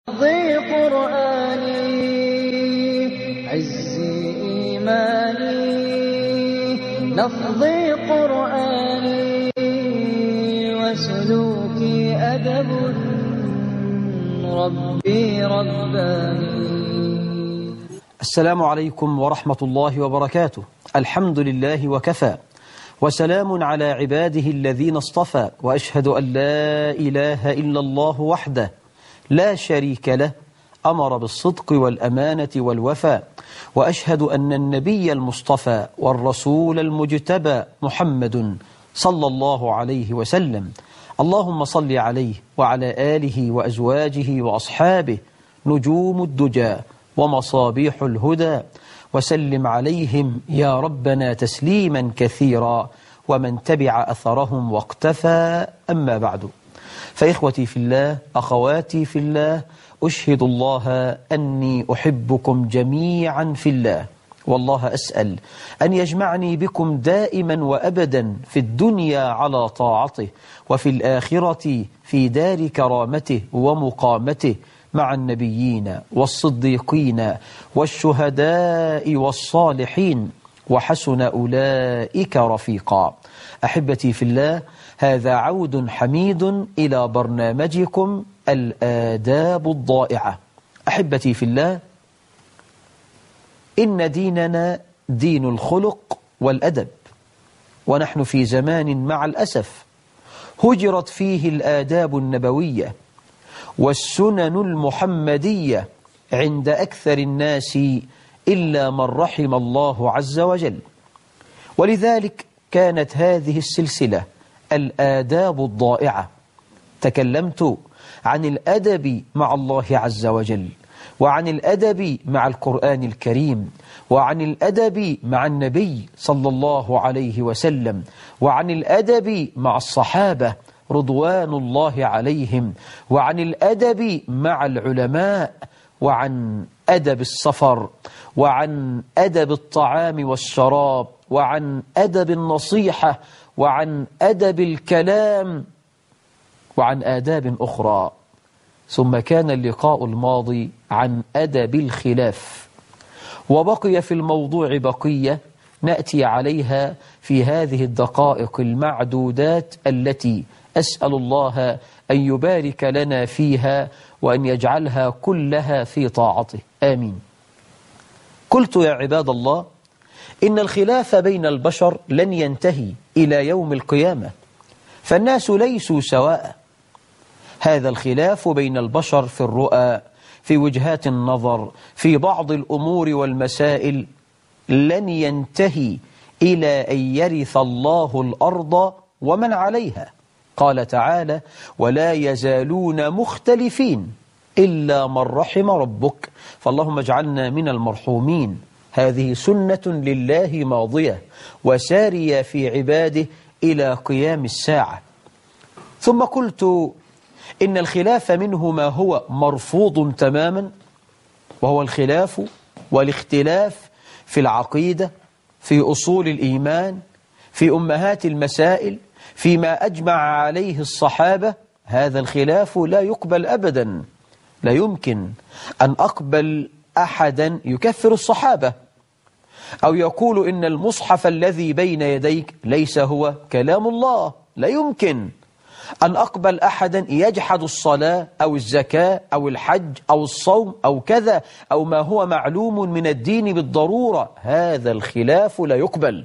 نفضي قرآني عزي إيماني، نفضي قرآني وسلوكي أدب، ربي رباني. السلام عليكم ورحمة الله وبركاته. الحمد لله وكفى، وسلام على عباده الذين اصطفى، وأشهد أن لا إله إلا الله وحده لا شريك له، أمر بالصدق والأمانة والوفاء، وأشهد أن النبي المصطفى والرسول المجتبى محمد صلى الله عليه وسلم، اللهم صل عليه وعلى آله وأزواجه وأصحابه نجوم الدجى ومصابيح الهدى، وسلم عليهم يا ربنا تسليما كثيرا، ومن تبع أثرهم واقتفى. أما بعد، فإخوتي في الله، أخواتي في الله، أشهد الله أني أحبكم جميعا في الله، والله أسأل أن يجمعني بكم دائما وأبدا في الدنيا على طاعته، وفي الآخرة في دار كرامته ومقامته مع النبيين والصديقين والشهداء والصالحين، وحسن أولئك رفيقا. أحبتي في الله، هذا عود حميد إلى برنامجكم الآداب الضائعة. أحبتي في الله، إن ديننا دين الخلق والأدب، ونحن في زمان مع الأسف هجرت فيه الآداب النبوية والسنن المحمدية عند أكثر الناس إلا من رحم الله عز وجل. ولذلك كانت هذه السلسلة الآداب الضائعة. تكلمت عن الأدب مع الله عز وجل، وعن الأدب مع القرآن الكريم، وعن الأدب مع النبي صلى الله عليه وسلم، وعن الأدب مع الصحابة رضوان الله عليهم، وعن الأدب مع العلماء، وعن أدب السفر، وعن أدب الطعام والشراب، وعن أدب النصيحة، وعن أدب الكلام، وعن آداب أخرى. ثم كان اللقاء الماضي عن أدب الخلاف، وبقي في الموضوع بقية نأتي عليها في هذه الدقائق المعدودات التي أسأل الله أن يبارك لنا فيها وأن يجعلها كلها في طاعته، آمين. قلت يا عباد الله، إن الخلاف بين البشر لن ينتهي إلى يوم القيامة، فالناس ليسوا سواء. هذا الخلاف بين البشر في الرؤى، في وجهات النظر، في بعض الأمور والمسائل لن ينتهي إلى أن يرث الله الأرض ومن عليها. قال تعالى: ولا يزالون مختلفين إلا من رحم ربك، فاللهم اجعلنا من المرحومين. هذه سنة لله ماضية وسارية في عباده إلى قيام الساعة. ثم قلت إن الخلاف منه ما هو مرفوض تماما، وهو الخلاف والاختلاف في العقيدة، في أصول الإيمان، في أمهات المسائل، فيما أجمع عليه الصحابة. هذا الخلاف لا يقبل أبدا. لا يمكن أن أقبل أحدا يكفر الصحابة، أو يقول إن المصحف الذي بين يديك ليس هو كلام الله. لا يمكن أن أقبل أحدا يجحد الصلاة أو الزكاة أو الحج أو الصوم أو كذا أو ما هو معلوم من الدين بالضرورة. هذا الخلاف لا يقبل،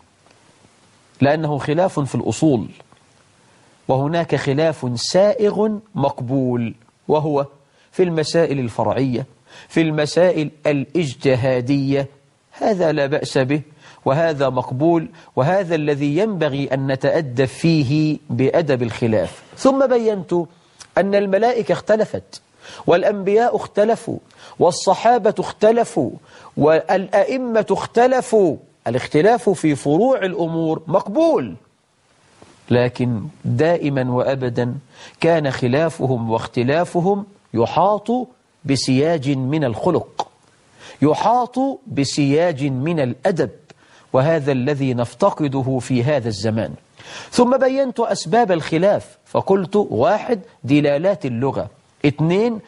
لأنه خلاف في الأصول. وهناك خلاف سائغ مقبول، وهو في المسائل الفرعية، في المسائل الاجتهادية. هذا لا بأس به، وهذا مقبول، وهذا الذي ينبغي أن نتأدب فيه بأدب الخلاف. ثم بينت أن الملائكة اختلفت، والأنبياء اختلفوا، والصحابة اختلفوا، والأئمة اختلفوا. الاختلاف في فروع الأمور مقبول، لكن دائما وأبدا كان خلافهم واختلافهم يحاط بسياج من الخلق، يحاط بسياج من الأدب، وهذا الذي نفتقده في هذا الزمان. ثم بينت أسباب الخلاف، فقلت: 1. دلالات اللغة، 2.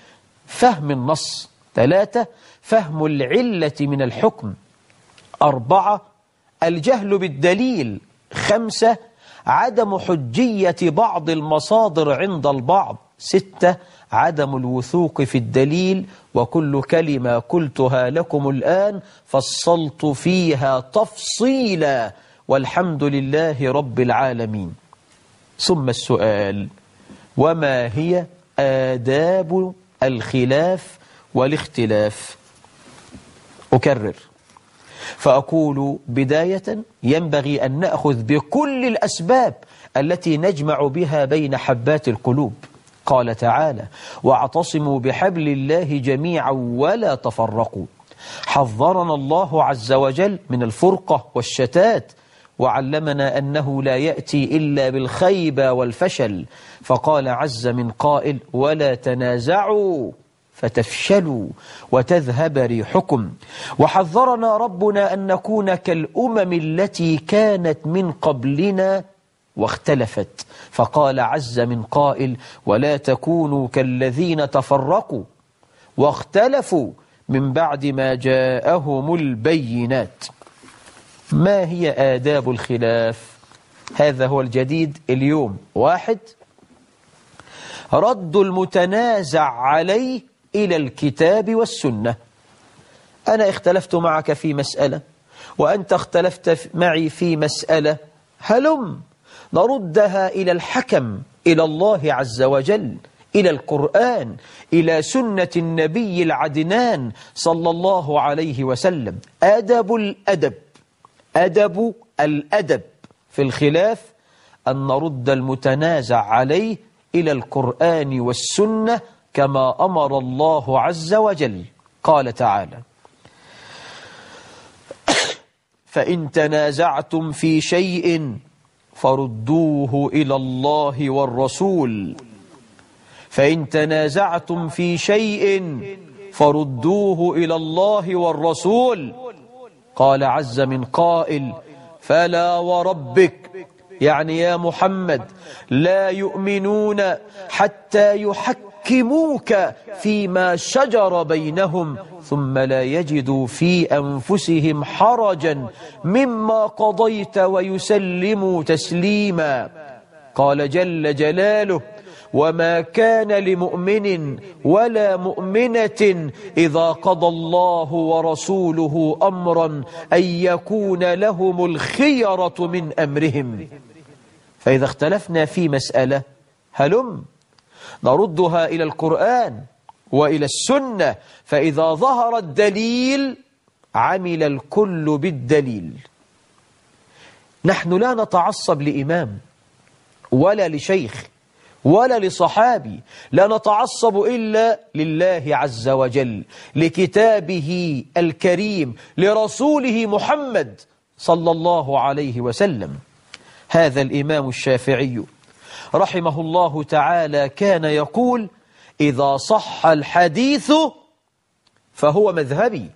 فهم النص. 3 فهم العلة من الحكم. 4 الجهل بالدليل. 5 عدم حجية بعض المصادر عند البعض. 6 عدم الوثوق في الدليل، وكل كلمة قلتها لكم الآن فصلت فيها تفصيلا، والحمد لله رب العالمين. ثم السؤال: وما هي آداب الخلاف والاختلاف؟ أكرر فأقول بداية: ينبغي أن نأخذ بكل الأسباب التي نجمع بها بين حبات القلوب. قال تعالى: واعتصموا بحبل الله جميعا ولا تفرقوا. حذرنا الله عز وجل من الفرقة والشتات، وعلمنا أنه لا يأتي إلا بالخيبة والفشل، فقال عز من قائل: ولا تنازعوا فتفشلوا وتذهب ريحكم. وحذرنا ربنا أن نكون كالأمم التي كانت من قبلنا واختلفت، فقال عز من قائل: ولا تكونوا كالذين تفرقوا واختلفوا من بعد ما جاءهم البينات. ما هي آداب الخلاف؟ هذا هو الجديد اليوم. 1 رد المتنازع عليه إلى الكتاب والسنة. أنا اختلفت معك في مسألة وأنت اختلفت معي في مسألة، هلم نردها إلى الحكم، إلى الله عز وجل، إلى القرآن، إلى سنة النبي العدنان صلى الله عليه وسلم. أدب الأدب، أدب الأدب في الخلاف أن نرد المتنازع عليه إلى القرآن والسنة كما أمر الله عز وجل. قال تعالى: فإن تنازعتم في شيء فردوه إلى الله والرسول. فإن تنازعتم في شيء فردوه إلى الله والرسول. قال عز من قائل: فلا وربك، يعني يا محمد لا يؤمنون حتى يحكموك فيما شجر بينهم ثم لا يجدوا في أنفسهم حرجا مما قضيت ويسلموا تسليما. قال جل جلاله: وما كان لمؤمن ولا مؤمنة إذا قضى الله ورسوله أمرا أن يكون لهم الخيرة من أمرهم. فإذا اختلفنا في مسألة هلم نردها إلى القرآن وإلى السنة، فإذا ظهر الدليل عمل الكل بالدليل. نحن لا نتعصب لإمام ولا لشيخ ولا لصحابي، لا نتعصب إلا لله عز وجل، لكتابه الكريم، لرسوله محمد صلى الله عليه وسلم. هذا الإمام الشافعي رحمه الله تعالى كان يقول: إذا صح الحديث فهو مذهبي،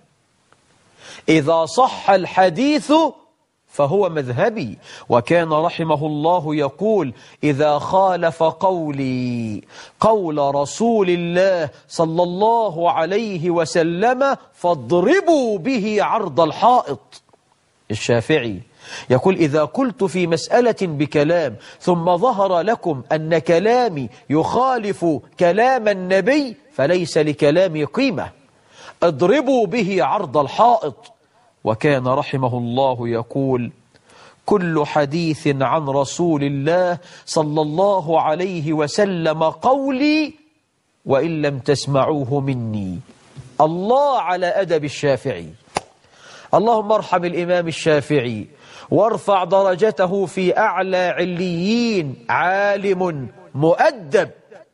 إذا صح الحديث فهو مذهبي. وكان رحمه الله يقول: إذا خالف قولي قول رسول الله صلى الله عليه وسلم فاضربوا به عرض الحائط. الشافعي يقول: إذا قلت في مسألة بكلام ثم ظهر لكم أن كلامي يخالف كلام النبي فليس لكلامي قيمة، اضربوا به عرض الحائط. وكان رحمه الله يقول: كل حديث عن رسول الله صلى الله عليه وسلم قولي وإن لم تسمعوه مني. الله على أدب الشافعي. اللهم ارحم الإمام الشافعي وارفع درجته في أعلى عليين، عالم مؤدب.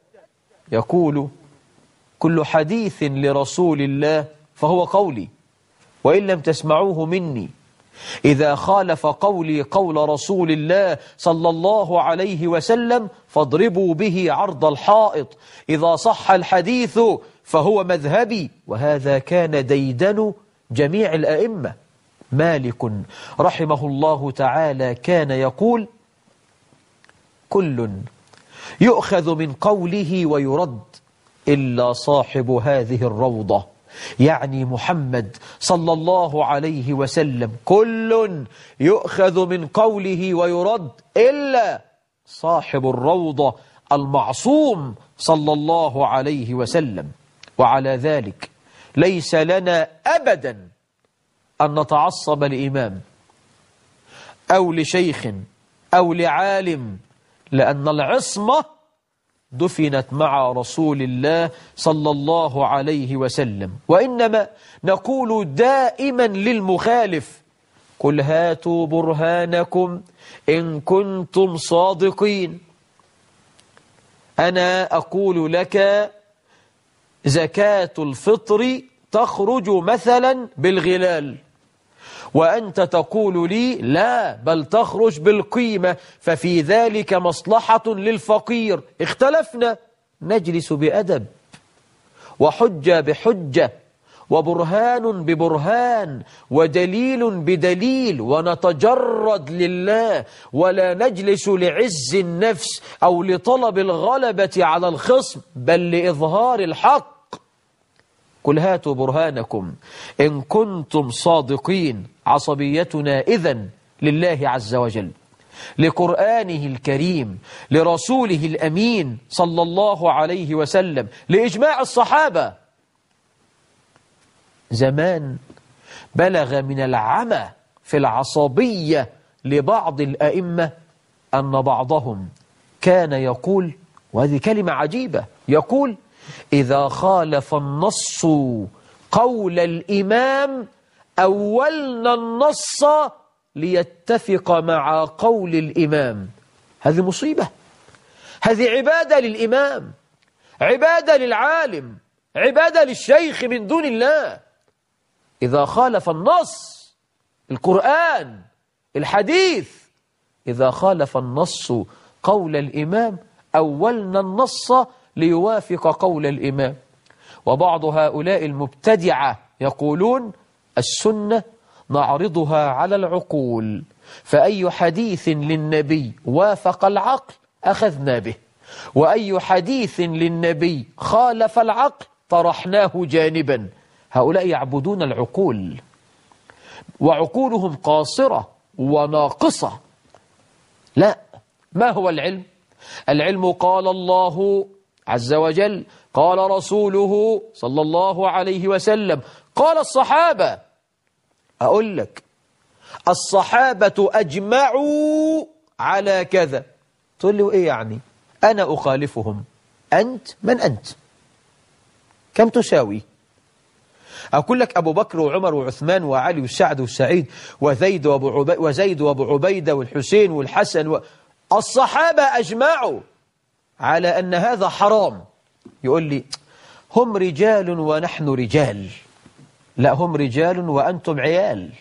يقول: كل حديث لرسول الله فهو قولي وإن لم تسمعوه مني. إذا خالف قولي قول رسول الله صلى الله عليه وسلم فاضربوا به عرض الحائط. إذا صح الحديث فهو مذهبي. وهذا كان ديدن جميع الأئمة. مالك رحمه الله تعالى كان يقول: كل يؤخذ من قوله ويرد إلا صاحب هذه الروضة، يعني محمد صلى الله عليه وسلم، كل يؤخذ من قوله ويرد إلا صاحب الروضة المعصوم صلى الله عليه وسلم. وعلى ذلك ليس لنا أبدا أن نتعصب لإمام أو لشيخ أو لعالم، لأن العصمة دفنت مع رسول الله صلى الله عليه وسلم. وإنما نقول دائما للمخالف: قل هاتوا برهانكم إن كنتم صادقين. أنا أقول لك زكاة الفطر تخرج مثلا بالغلال، وأنت تقول لي لا، بل تخرج بالقيمة، ففي ذلك مصلحة للفقير. اختلفنا، نجلس بأدب وحجة بحجة وبرهان ببرهان ودليل بدليل، ونتجرد لله، ولا نجلس لعز النفس أو لطلب الغلبة على الخصم، بل لإظهار الحق. قل هاتوا برهانكم إن كنتم صادقين. عصبيتنا إذن لله عز وجل، لقرآنه الكريم، لرسوله الأمين صلى الله عليه وسلم، لإجماع الصحابة. زمان بلغ من العمى في العصبية لبعض الأئمة أن بعضهم كان يقول، وهذه كلمة عجيبة، يقول: إذا خالف النص قول الإمام أولنا النص ليتفق مع قول الإمام. هذه مصيبة، هذه عبادة للإمام، عبادة للعالم، عبادة للشيخ من دون الله. إذا خالف النص، القرآن، الحديث، إذا خالف النص قول الإمام أولنا النص ليوافق قول الإمام. وبعض هؤلاء المبتدعة يقولون: السنة نعرضها على العقول، فأي حديث للنبي وافق العقل أخذنا به، وأي حديث للنبي خالف العقل طرحناه جانبا. هؤلاء يعبدون العقول، وعقولهم قاصرة وناقصة. لا، ما هو العلم؟ العلم قال الله عز وجل، قال رسوله صلى الله عليه وسلم، قال الصحابة. أقول لك الصحابة أجمعوا على كذا، تقول لي وإيه يعني؟ أنا أخالفهم، أنت من أنت؟ كم تساوي؟ أقول لك أبو بكر وعمر وعثمان وعلي وسعد وسعيد وزيد وأبو عبيدة والحسين والحسن الصحابة أجمعوا على أن هذا حرام. يقول لي هم رجال ونحن رجال. لا، هم رجال وأنتم عيال.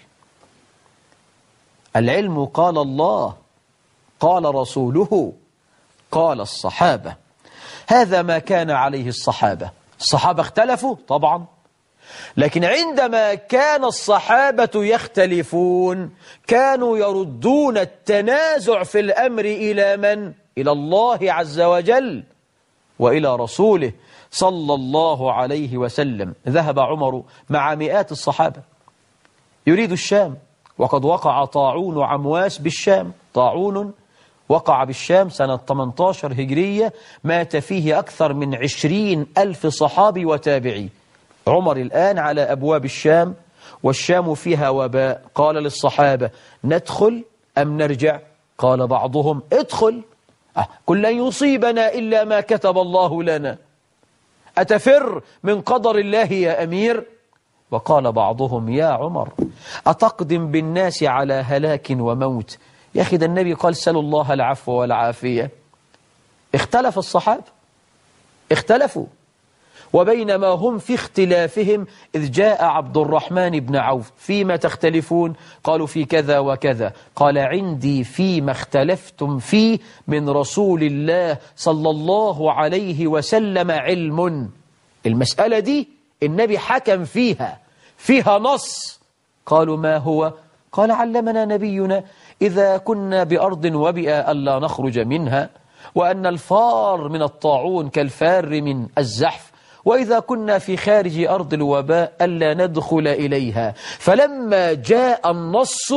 العلم قال الله، قال رسوله، قال الصحابة. هذا ما كان عليه الصحابة. الصحابة اختلفوا طبعا، لكن عندما كان الصحابة يختلفون كانوا يردون التنازع في الأمر إلى من؟ إلى الله عز وجل وإلى رسوله صلى الله عليه وسلم. ذهب عمر مع مئات الصحابة يريد الشام، وقد وقع طاعون عمواس بالشام. طاعون وقع بالشام سنة 18 هجرية، مات فيه أكثر من 20,000 صحابي وتابعي. عمر الآن على أبواب الشام، والشام فيها وباء. قال للصحابة: ندخل أم نرجع؟ قال بعضهم: ادخل، قل لن يصيبنا إلا ما كتب الله لنا، أتفر من قدر الله يا أمير؟ وقال بعضهم: يا عمر أتقدم بالناس على هلاك وموت؟ يا أخي ده النبي قال: سلوا الله العفو والعافية. اختلف الصحابة، اختلفوا، وبينما هم في اختلافهم إذ جاء عبد الرحمن بن عوف: فيما تختلفون؟ قالوا: في كذا وكذا. قال: عندي فيما اختلفتم فيه من رسول الله صلى الله عليه وسلم علم. المسألة دي النبي حكم فيها نص. قالوا: ما هو؟ قال: علمنا نبينا إذا كنا بأرض وبئا ألا نخرج منها، وأن الفار من الطاعون كالفار من الزحف، وإذا كنا في خارج أرض الوباء ألا ندخل إليها. فلما جاء النص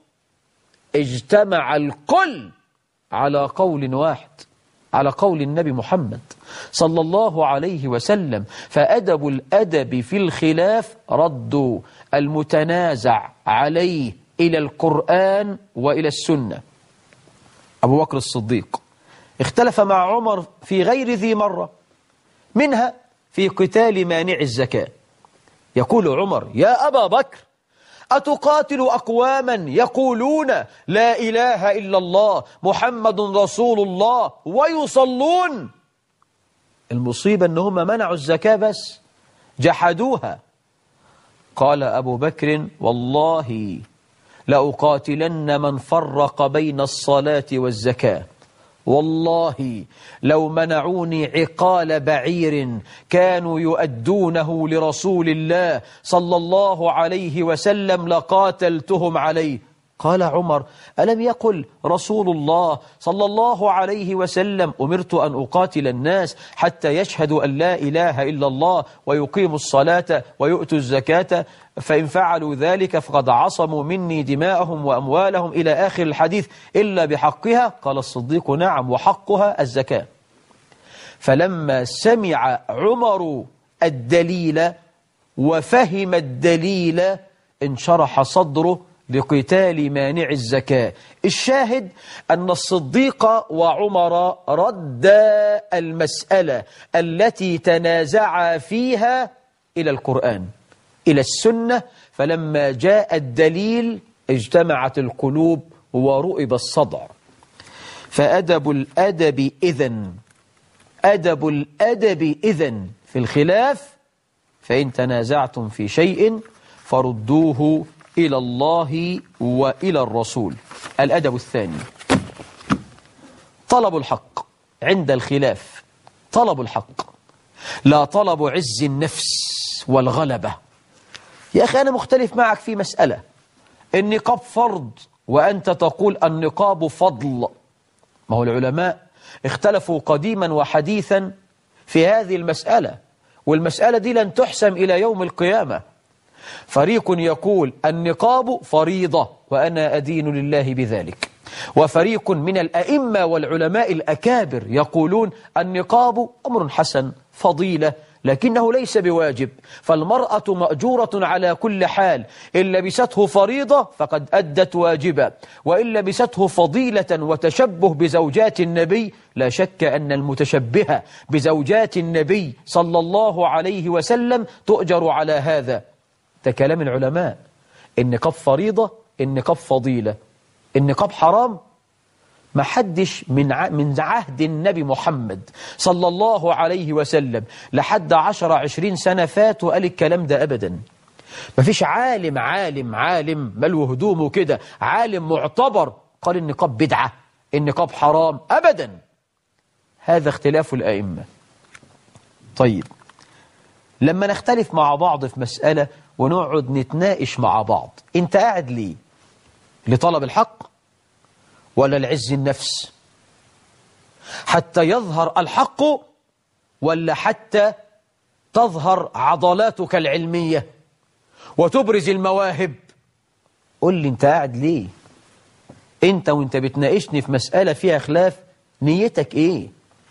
اجتمع الكل على قول واحد، على قول النبي محمد صلى الله عليه وسلم. فأدب الأدب في الخلاف رد المتنازع عليه إلى القرآن وإلى السنة. أبو بكر الصديق اختلف مع عمر في غير ذي مرة، منها في قتال مانع الزكاة. يقول عمر: يا أبا بكر، أتقاتل أقواما يقولون لا إله إلا الله محمد رسول الله ويصلون؟ المصيبة أنهم منعوا الزكاة بس جحدوها. قال أبو بكر: والله لأقاتلن من فرق بين الصلاة والزكاة، والله لو منعوني عقال بعير كانوا يؤدونه لرسول الله صلى الله عليه وسلم لقاتلتهم عليه. قال عمر: ألم يقل رسول الله صلى الله عليه وسلم: أمرت أن أقاتل الناس حتى يشهدوا أن لا إله إلا الله ويقيموا الصلاة ويؤتوا الزكاة، فإن فعلوا ذلك فقد عصموا مني دماءهم وأموالهم إلى آخر الحديث إلا بحقها؟ قال الصديق: نعم، وحقها الزكاة. فلما سمع عمر الدليل وفهم الدليل انشرح صدره لقتال مانع الزكاة. الشاهد أن الصديق وعمر ردا المسألة التي تنازعا فيها إلى القرآن، إلى السنة. فلما جاء الدليل اجتمعت القلوب ورؤب الصدع. فأدب الأدب إذن، أدب الأدب إذن في الخلاف: فإن تنازعتم في شيء فردوه إلى الله وإلى الرسول. الأدب الثاني طلب الحق عند الخلاف. طلب الحق لا طلب عز النفس والغلبة. يا أخي أنا مختلف معك في مسألة، النقاب فرض وأنت تقول النقاب فضل. ما هو العلماء اختلفوا قديما وحديثا في هذه المسألة، والمسألة دي لن تحسم إلى يوم القيامة. فريق يقول النقاب فريضة وأنا أدين لله بذلك، وفريق من الأئمة والعلماء الأكابر يقولون النقاب أمر حسن فضيلة لكنه ليس بواجب، فالمرأة مأجورة على كل حال، إن لبسته فريضة فقد أدت واجبا، وإن لبسته فضيلة وتشبه بزوجات النبي لا شك أن المتشبهة بزوجات النبي صلى الله عليه وسلم تؤجر على هذا. ده كلام العلماء. النقاب فريضة، النقاب فضيلة، النقاب حرام. ما حدش من عهد النبي محمد صلى الله عليه وسلم لحد 10-20 سنة فاتوا قال الكلام ده أبدا. ما فيش عالم ملو هدومه كده، عالم معتبر قال النقاب بدعة، النقاب حرام، أبدا. هذا اختلاف الأئمة. طيب لما نختلف مع بعض في مسألة ونقعد نتناقش مع بعض، انت قاعد ليه؟ لطلب الحق ولا لعز النفس؟ حتى يظهر الحق ولا حتى تظهر عضلاتك العلمية وتبرز المواهب؟ قل لي انت قاعد ليه؟ انت وانت بتناقشني في مسألة فيها خلاف نيتك ايه؟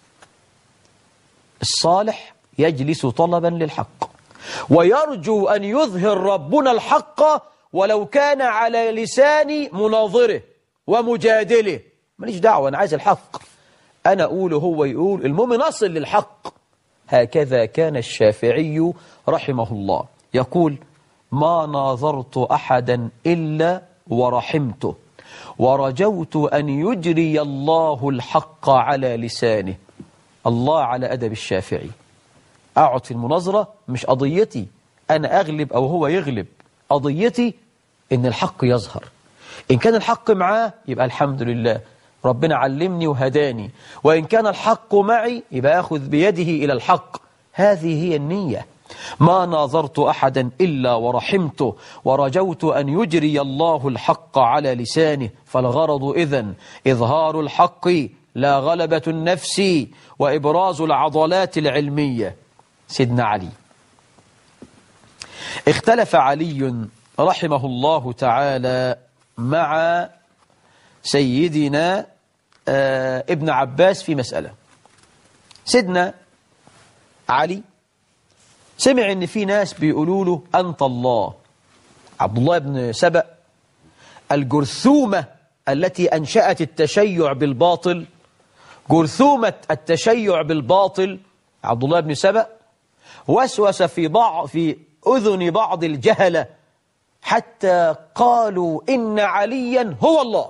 الصالح يجلس طلبا للحق ويرجو أن يظهر ربنا الحق ولو كان على لسان مناظره ومجادله. ماليش دعوة، أنا عايز الحق، أنا أقوله هو يقول، المهم نصل للحق. هكذا كان الشافعي رحمه الله يقول: ما ناظرت أحدا إلا ورحمته ورجوت أن يجري الله الحق على لسانه. الله على أدب الشافعي. أقعد في المناظرة مش قضيتي أنا أغلب أو هو يغلب، قضيتي إن الحق يظهر. إن كان الحق معاه يبقى الحمد لله، ربنا علمني وهداني، وإن كان الحق معي يبقى أخذ بيده إلى الحق. هذه هي النية. ما ناظرت أحدا إلا ورحمته ورجوت أن يجري الله الحق على لسانه. فالغرض إذن إظهار الحق لا غلبة النفس وإبراز العضلات العلمية. سيدنا علي. اختلف علي رحمه الله تعالى مع سيدنا ابن عباس في مسألة. سيدنا علي سمع ان في ناس بيقولوا له أنت الله. عبد الله بن سبأ الجرثومة التي أنشأت التشيع بالباطل، جرثومة التشيع بالباطل، عبد الله بن سبأ وسوس في أذن بعض الجهلة حتى قالوا إن عليا هو الله.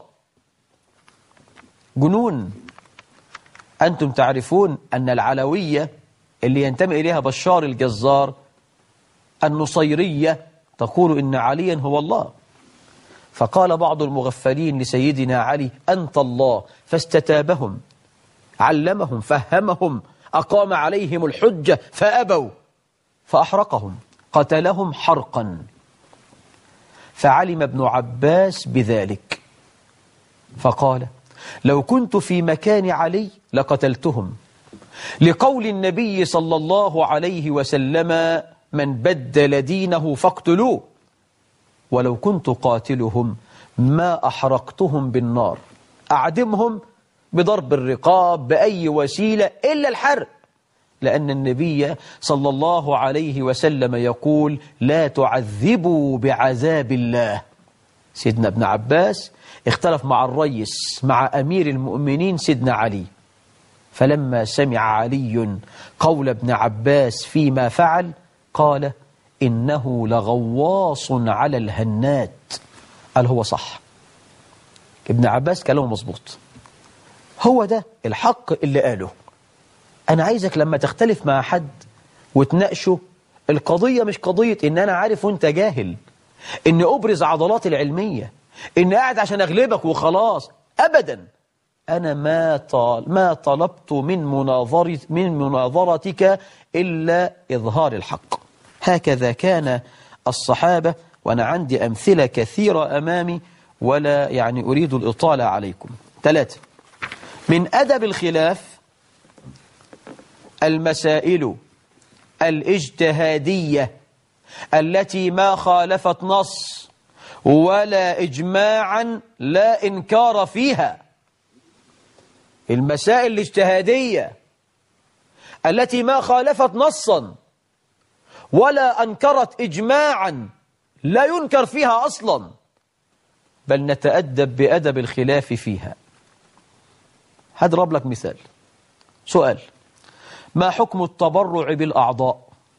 جنون. أنتم تعرفون أن العلوية اللي ينتمي إليها بشار الجزار النصيرية تقول إن عليا هو الله. فقال بعض المغفلين لسيدنا علي أنت الله، فاستتابهم، علمهم، فهمهم، أقام عليهم الحجة فأبوا، فأحرقهم، قتلهم حرقا. فعلم ابن عباس بذلك فقال لو كنت في مكان علي لقتلتهم، لقول النبي صلى الله عليه وسلم من بدل دينه فاقتلوه، ولو كنت قاتلهم ما أحرقتهم بالنار، أعدمهم بضرب الرقاب بأي وسيلة إلا الحرق، لأن النبي صلى الله عليه وسلم يقول لا تعذبوا بعذاب الله. سيدنا ابن عباس اختلف مع الرئيس مع أمير المؤمنين سيدنا علي، فلما سمع علي قول ابن عباس فيما فعل قال إنه لغواص على الهنات. قال هو صح، ابن عباس كلامه مظبوط، هو ده الحق اللي قاله. أنا عايزك لما تختلف مع حد وتناقشه، القضية مش قضية إن أنا عارف وأنت جاهل، إن أبرز عضلات العلمية، إن قاعد عشان أغلبك وخلاص، أبدا. أنا ما طلبت من مناظرتك إلا إظهار الحق. هكذا كان الصحابة، وأنا عندي أمثلة كثيرة أمامي ولا يعني أريد الإطالة عليكم. 3. من أدب الخلاف المسائل الاجتهادية التي ما خالفت نص ولا إجماعا لا إنكار فيها. المسائل الاجتهادية التي ما خالفت نصا ولا أنكرت إجماعا لا ينكر فيها أصلا، بل نتأدب بأدب الخلاف فيها. هضرب لك مثال. سؤال: ما حكم التبرع بالأعضاء؟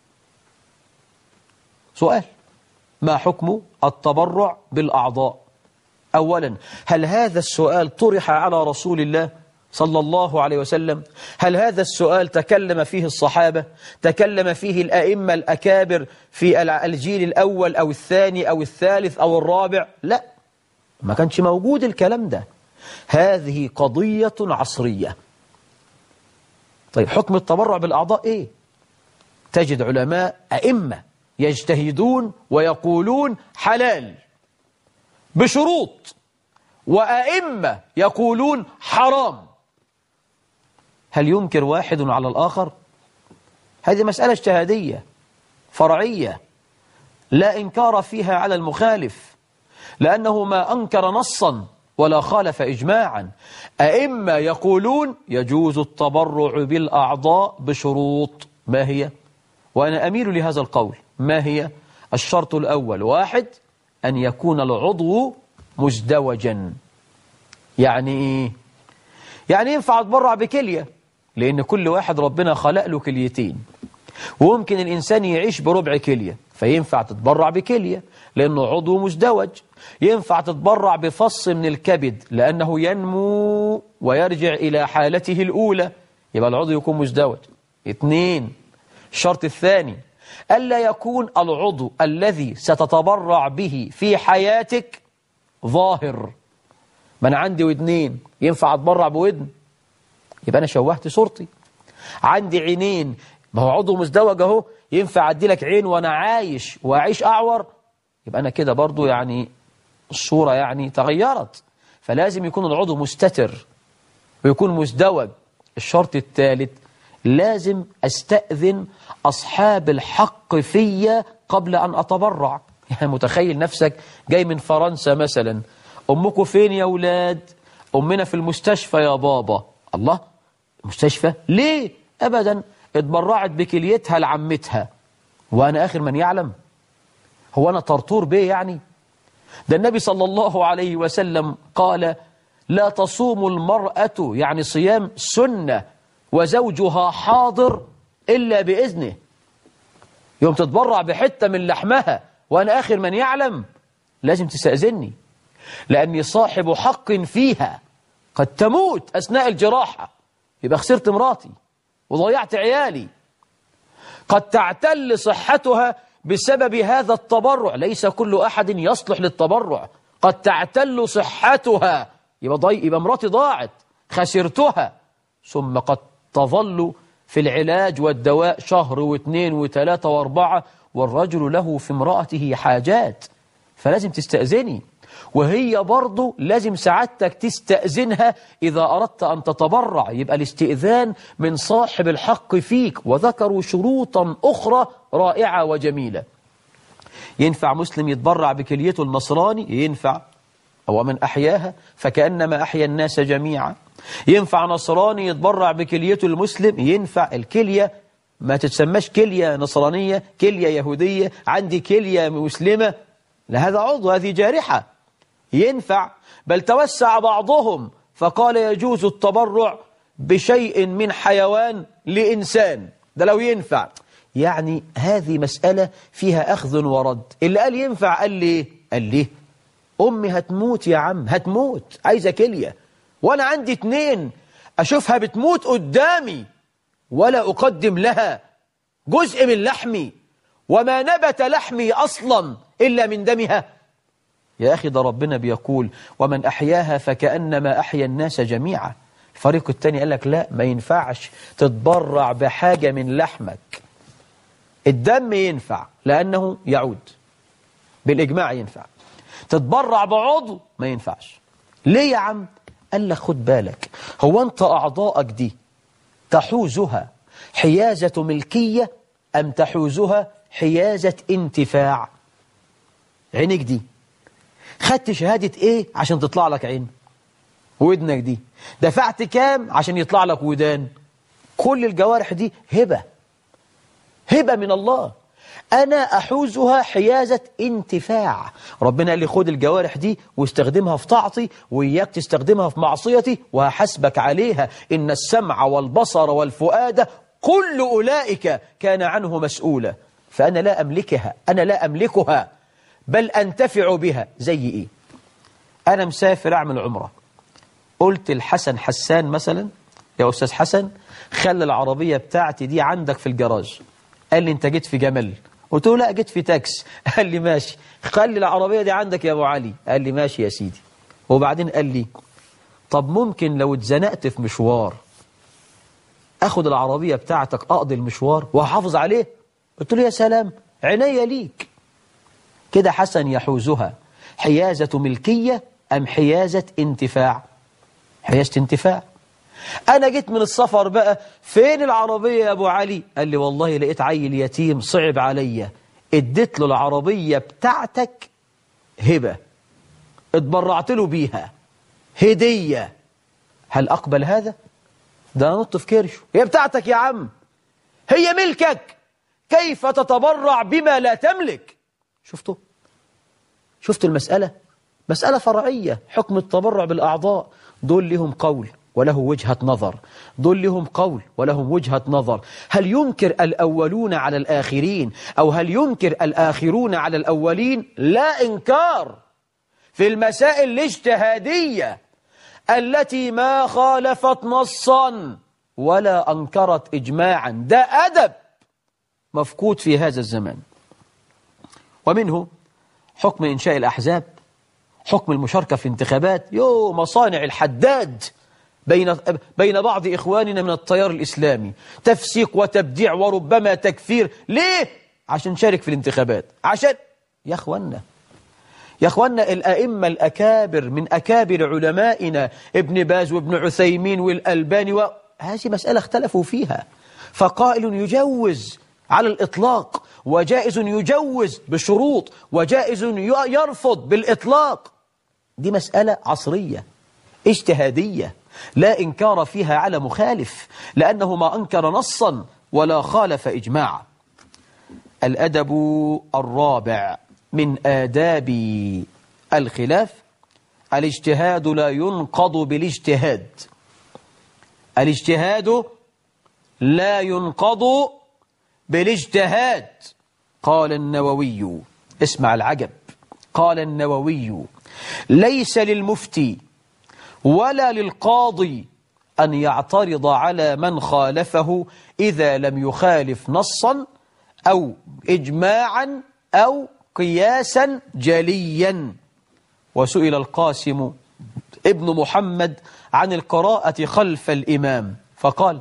سؤال: ما حكم التبرع بالأعضاء؟ أولا، هل هذا السؤال طرح على رسول الله صلى الله عليه وسلم؟ هل هذا السؤال تكلم فيه الصحابة؟ تكلم فيه الأئمة الأكابر في الجيل الأول أو الثاني أو الثالث أو الرابع؟ لا، ما كانش موجود الكلام ده. هذه قضية عصرية. طيب حكم التبرع بالأعضاء إيه؟ تجد علماء أئمة يجتهدون ويقولون حلال بشروط، وأئمة يقولون حرام. هل ينكر واحد على الآخر؟ هذه مسألة اجتهادية فرعية لا إنكار فيها على المخالف، لأنه ما أنكر نصا ولا خالف إجماعا. أئمة يقولون يجوز التبرع بالأعضاء بشروط. ما هي؟ وأنا أميل لهذا القول. ما هي؟ الشرط الأول: 1، أن يكون العضو مزدوجا. يعني إيه؟ يعني ينفع أتبرع بكلية، لأن كل واحد ربنا خلق له كليتين، وممكن الإنسان يعيش بربع كلية، فينفع تتبرع بكلية لأنه عضو مزدوج. ينفع تتبرع بفص من الكبد لأنه ينمو ويرجع إلى حالته الأولى، يبقى العضو يكون مزدوج. 2، الشرط الثاني: ألا يكون العضو الذي ستتبرع به في حياتك ظاهر. ما أنا عندي ودنين، ينفع أتبرع بودن؟ يبقى أنا شوهت صورتي. عندي عينين، ما هو عضو مزدوج أهو، ينفع أدي لك عين وأنا عايش وأعيش أعور؟ يبقى أنا كده برضو يعني الصورة يعني تغيرت. فلازم يكون العضو مستتر ويكون مزدوج. الشرط الثالث: لازم أستأذن أصحاب الحق في قبل أن أتبرع. يعني متخيل نفسك جاي من فرنسا مثلا، أمكم فين يا ولاد؟ أمنا في المستشفى يا بابا. الله، المستشفى ليه؟ أبدا، اتبرعت بكليتها لعمتها، وأنا آخر من يعلم؟ هو أنا طرطور بيه يعني؟ ده النبي صلى الله عليه وسلم قال: لا تصوم المرأة، يعني صيام سنة، وزوجها حاضر إلا بإذنه. يوم تتبرع بحتة من لحمها وأنا آخر من يعلم، لازم تستأذني، لأني صاحب حق فيها. قد تموت أثناء الجراحة، يبقى خسرت مراتي وضيعت عيالي. قد تعتل صحتها بسبب هذا التبرع، ليس كل أحد يصلح للتبرع. قد تعتل صحتها، يبقى مراتي ضاعت، خسرتها. ثم قد تظل في العلاج والدواء شهر واثنين وثلاثة واربعة، والرجل له في امرأته حاجات، فلازم تستأذني. وهي برضو لازم سعادتك تستأذنها إذا أردت أن تتبرع، يبقى الاستئذان من صاحب الحق فيك. وذكروا شروطا أخرى رائعة وجميلة. ينفع مسلم يتبرع بكليته النصراني؟ ينفع، ومن أحياها فكأنما أحيا الناس جميعا. ينفع نصراني يتبرع بكليته المسلم؟ ينفع. الكلية ما تتسماش كلية نصرانية، كلية يهودية، عندي كلية مسلمة، لهذا عضو، هذه جارحة. ينفع، بل توسع بعضهم فقال: يجوز التبرع بشيء من حيوان لإنسان. ده لو ينفع. يعني هذه مسألة فيها أخذ ورد. اللي قال ينفع قال ليه؟ قال ليه؟ أمي هتموت يا عم، هتموت، عايزة كلية، وأنا عندي 2 أشوفها بتموت قدامي ولا أقدم لها جزء من لحمي، وما نبت لحمي أصلا إلا من دمها. يا أخي، ده ربنا بيقول: ومن أحياها فكأنما أحيا الناس جميعا. الفريق الثاني قال لك لا، ما ينفعش تتبرع بحاجة من لحمك. الدم ينفع لأنه يعود، بالإجماع ينفع. تتبرع بعضو ما ينفعش. ليه يا عم؟ قال لك خد بالك، هو أنت أعضائك دي تحوزها حيازة ملكية أم تحوزها حيازة انتفاع؟ عينك دي خدت شهادة ايه عشان تطلع لك عين؟ ودنك دي دفعت كام عشان يطلع لك ودان؟ كل الجوارح دي هبة من الله. أنا أحوزها حيازة انتفاع. ربنا قال لي خد الجوارح دي واستخدمها في طاعتي، وإياك تستخدمها في معصيتي، وهحاسبك عليها. إن السمع والبصر والفؤاد كل أولئك كان عنه مسؤولا. فأنا لا أملكها، أنا لا أملكها، بل أنتفع بها. زي إيه؟ أنا مسافر أعمل عمرة، قلت الحسن حسان مثلا: يا أستاذ حسن، خلي العربية بتاعتي دي عندك في الجراج. قال لي: أنت جيت في جمل؟ قلت له: لا، جيت في تاكس. قال لي: ماشي، خلي العربية دي عندك يا أبو علي. قال لي: ماشي يا سيدي. وبعدين قال لي: طب ممكن لو اتزنقت في مشوار أخد العربية بتاعتك أقضي المشوار وأحافظ عليه؟ قلت له: يا سلام، عناية ليك. كده حسن يحوزها حيازة ملكية أم حيازة انتفاع؟ حيازة انتفاع. أنا جيت من السفر بقى، فين العربية يا أبو علي؟ قال لي: والله لقيت عيل يتيم صعب عليا، اديت له العربية بتاعتك هبة، اتبرعت له بيها هدية. هل أقبل هذا؟ ده نط في كرشه. هي بتاعتك يا عم، هي ملكك، كيف تتبرع بما لا تملك؟ شفتوا المسألة؟ مسألة فرعية. حكم التبرع بالأعضاء، دول لهم قول وله وجهة نظر، دول لهم قول ولهم وجهة نظر. هل ينكر الأولون على الآخرين، أو هل ينكر الآخرون على الأولين؟ لا إنكار في المسائل الاجتهادية التي ما خالفت نصا ولا أنكرت إجماعا. ده أدب مفقود في هذا الزمان. ومنه حكم إنشاء الأحزاب، حكم المشاركة في انتخابات. مصانع الحداد بين بعض إخواننا من التيار الإسلامي، تفسيق وتبديع وربما تكفير. ليه؟ عشان نشارك في الانتخابات. عشان يا أخوانا الأئمة الأكابر من أكابر علمائنا ابن باز وابن عثيمين والألباني هذه مسألة اختلفوا فيها. فقائل يجوز على الإطلاق، وجائز يجوز بشروط، وجائز يرفض بالإطلاق. دي مسألة عصرية اجتهادية لا إنكار فيها على مخالف، لأنه ما أنكر نصا ولا خالف إجماعا. الأدب الرابع من آداب الخلاف: الاجتهاد لا ينقض بالاجتهاد. الاجتهاد لا ينقض بالاجتهاد. قال النووي، اسمع العجب، قال النووي: ليس للمفتي ولا للقاضي أن يعترض على من خالفه إذا لم يخالف نصا أو إجماعا أو قياسا جليا. وسئل القاسم ابن محمد عن القراءة خلف الإمام فقال،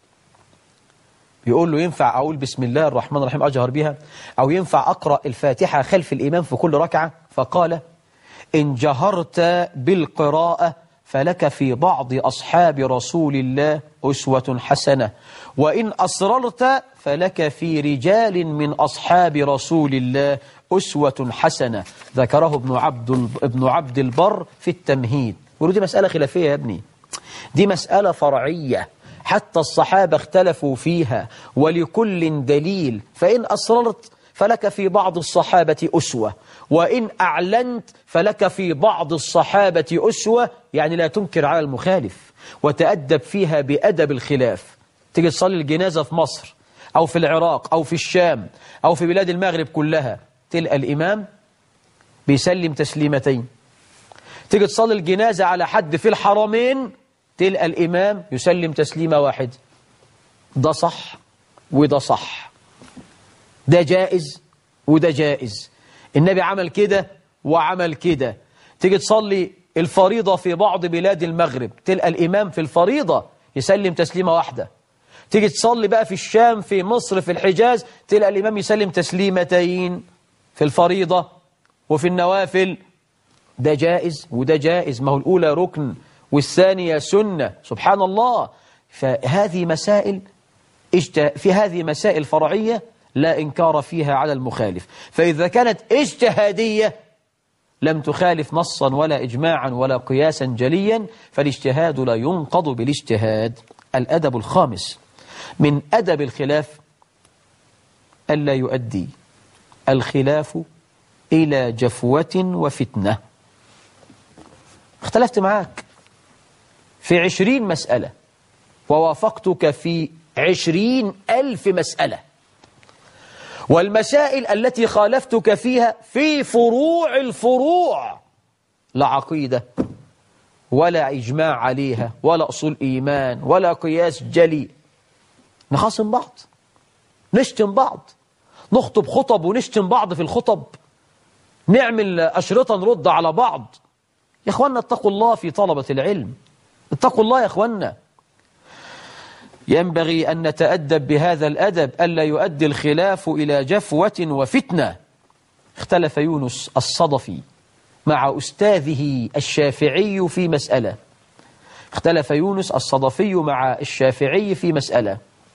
يقول له: ينفع أقول بسم الله الرحمن الرحيم أجهر بها، أو ينفع أقرأ الفاتحة خلف الإمام في كل ركعة؟ فقال: إن جهرت بالقراءة فلك في بعض أصحاب رسول الله أسوة حسنة، وإن أسررت فلك في رجال من أصحاب رسول الله أسوة حسنة. ذكره ابن عبد البر في التمهيد. ولو دي مسألة خلافية يا ابني، دي مسألة فرعية، حتى الصحابة اختلفوا فيها، ولكل دليل. فإن أسررت فلك في بعض الصحابة أسوة، وإن أعلنت فلك في بعض الصحابة أسوة، يعني لا تنكر على المخالف وتأدب فيها بأدب الخلاف. تيجي تصلي الجنازة في مصر أو في العراق أو في الشام أو في بلاد المغرب كلها، تلقى الإمام بيسلم تسليمتين. تيجي تصلي الجنازة على حد في الحرمين، تلقى الإمام يسلم تسليمة واحد. ده صح وده صح، ده جائز وده جائز، النبي عمل كده وعمل كده. تيجي تصلي الفريضة في بعض بلاد المغرب، تلقى الإمام في الفريضة يسلم تسليمة واحدة. تيجي تصلي بقى في الشام، في مصر، في الحجاز، تلقى الإمام يسلم تسليمتين في الفريضة وفي النوافل. ده جائز وده جائز، ما هو الأولى ركن والثانية سنة. سبحان الله. فهذه مسائل في هذه مسائل فرعية لا إنكار فيها على المخالف. فإذا كانت اجتهادية لم تخالف نصا ولا إجماعا ولا قياسا جليا، فالاجتهاد لا ينقض بالاجتهاد. الأدب الخامس من أدب الخلاف: ألا يؤدي الخلاف إلى جفوة وفتنة. اختلفت معاك في 20 مسألة ووافقتك في 20,000 مسألة، والمسائل التي خالفتك فيها في فروع الفروع، لا عقيدة ولا إجماع عليها ولا أصول إيمان ولا قياس جلي. نخاصم بعض، نشتم بعض، نخطب خطب ونشتم بعض في الخطب، نعمل أشرطة نرد على بعض. يا أخوانا اتقوا الله في طلبة العلم، اتقوا الله يا أخوانا. ينبغي أن نتأدب بهذا الأدب، ألا يؤدي الخلاف إلى جفوة وفتنة. اختلف يونس الصدفي مع أستاذه الشافعي في مسألة. اختلف يونس الصدفي مع الشافعي في مسألة،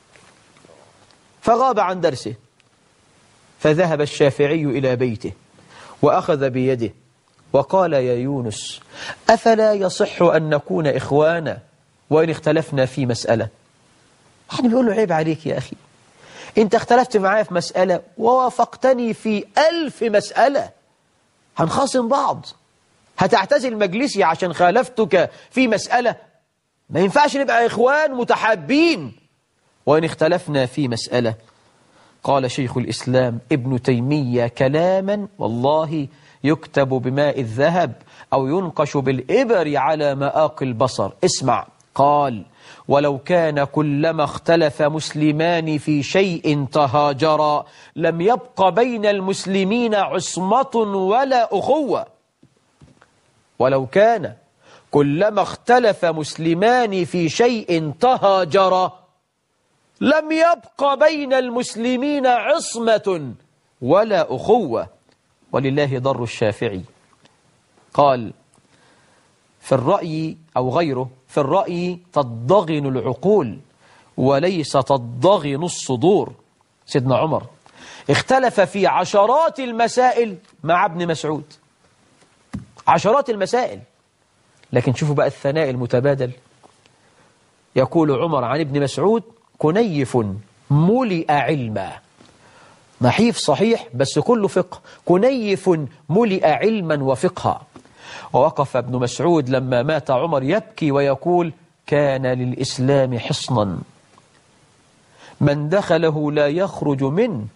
فغاب عن درسه، فذهب الشافعي إلى بيته وأخذ بيده وقال: يا يونس، أفلا يصح أن نكون إخوانا وإن اختلفنا في مسألة؟ احنا بيقول له: عيب عليك يا أخي، انت اختلفت معايا في مسألة ووافقتني في 1000 مسألة، هنخاصم بعض؟ هتعتزل مجلسي عشان خالفتك في مسألة؟ ما ينفعش نبقى إخوان متحابين وإن اختلفنا في مسألة. قال شيخ الإسلام ابن تيمية كلاما والله يكتب بماء الذهب أو ينقش بالإبر على مآقي البصر. اسمع، قال: ولو كان كلما اختلف مسلمان في شيء تهاجرا لم يبق بين المسلمين عصمة ولا أخوة. ولو كان كلما اختلف مسلمان في شيء تهاجرا لم يبق بين المسلمين عصمة ولا أخوة. ولله ضر الشافعي. قال: في الرأي أو غيره، في الرأي تضغن العقول وليس تضغن الصدور. سيدنا عمر اختلف في عشرات المسائل مع ابن مسعود، عشرات المسائل، لكن شوفوا بقى الثناء المتبادل. يقول عمر عن ابن مسعود: كنيف ملئ علما. نحيف صحيح بس كله فقه، كنيف ملئ علما وفقها. ووقف ابن مسعود لما مات عمر يبكي ويقول: كان للإسلام حصنا من دخله لا يخرج منه،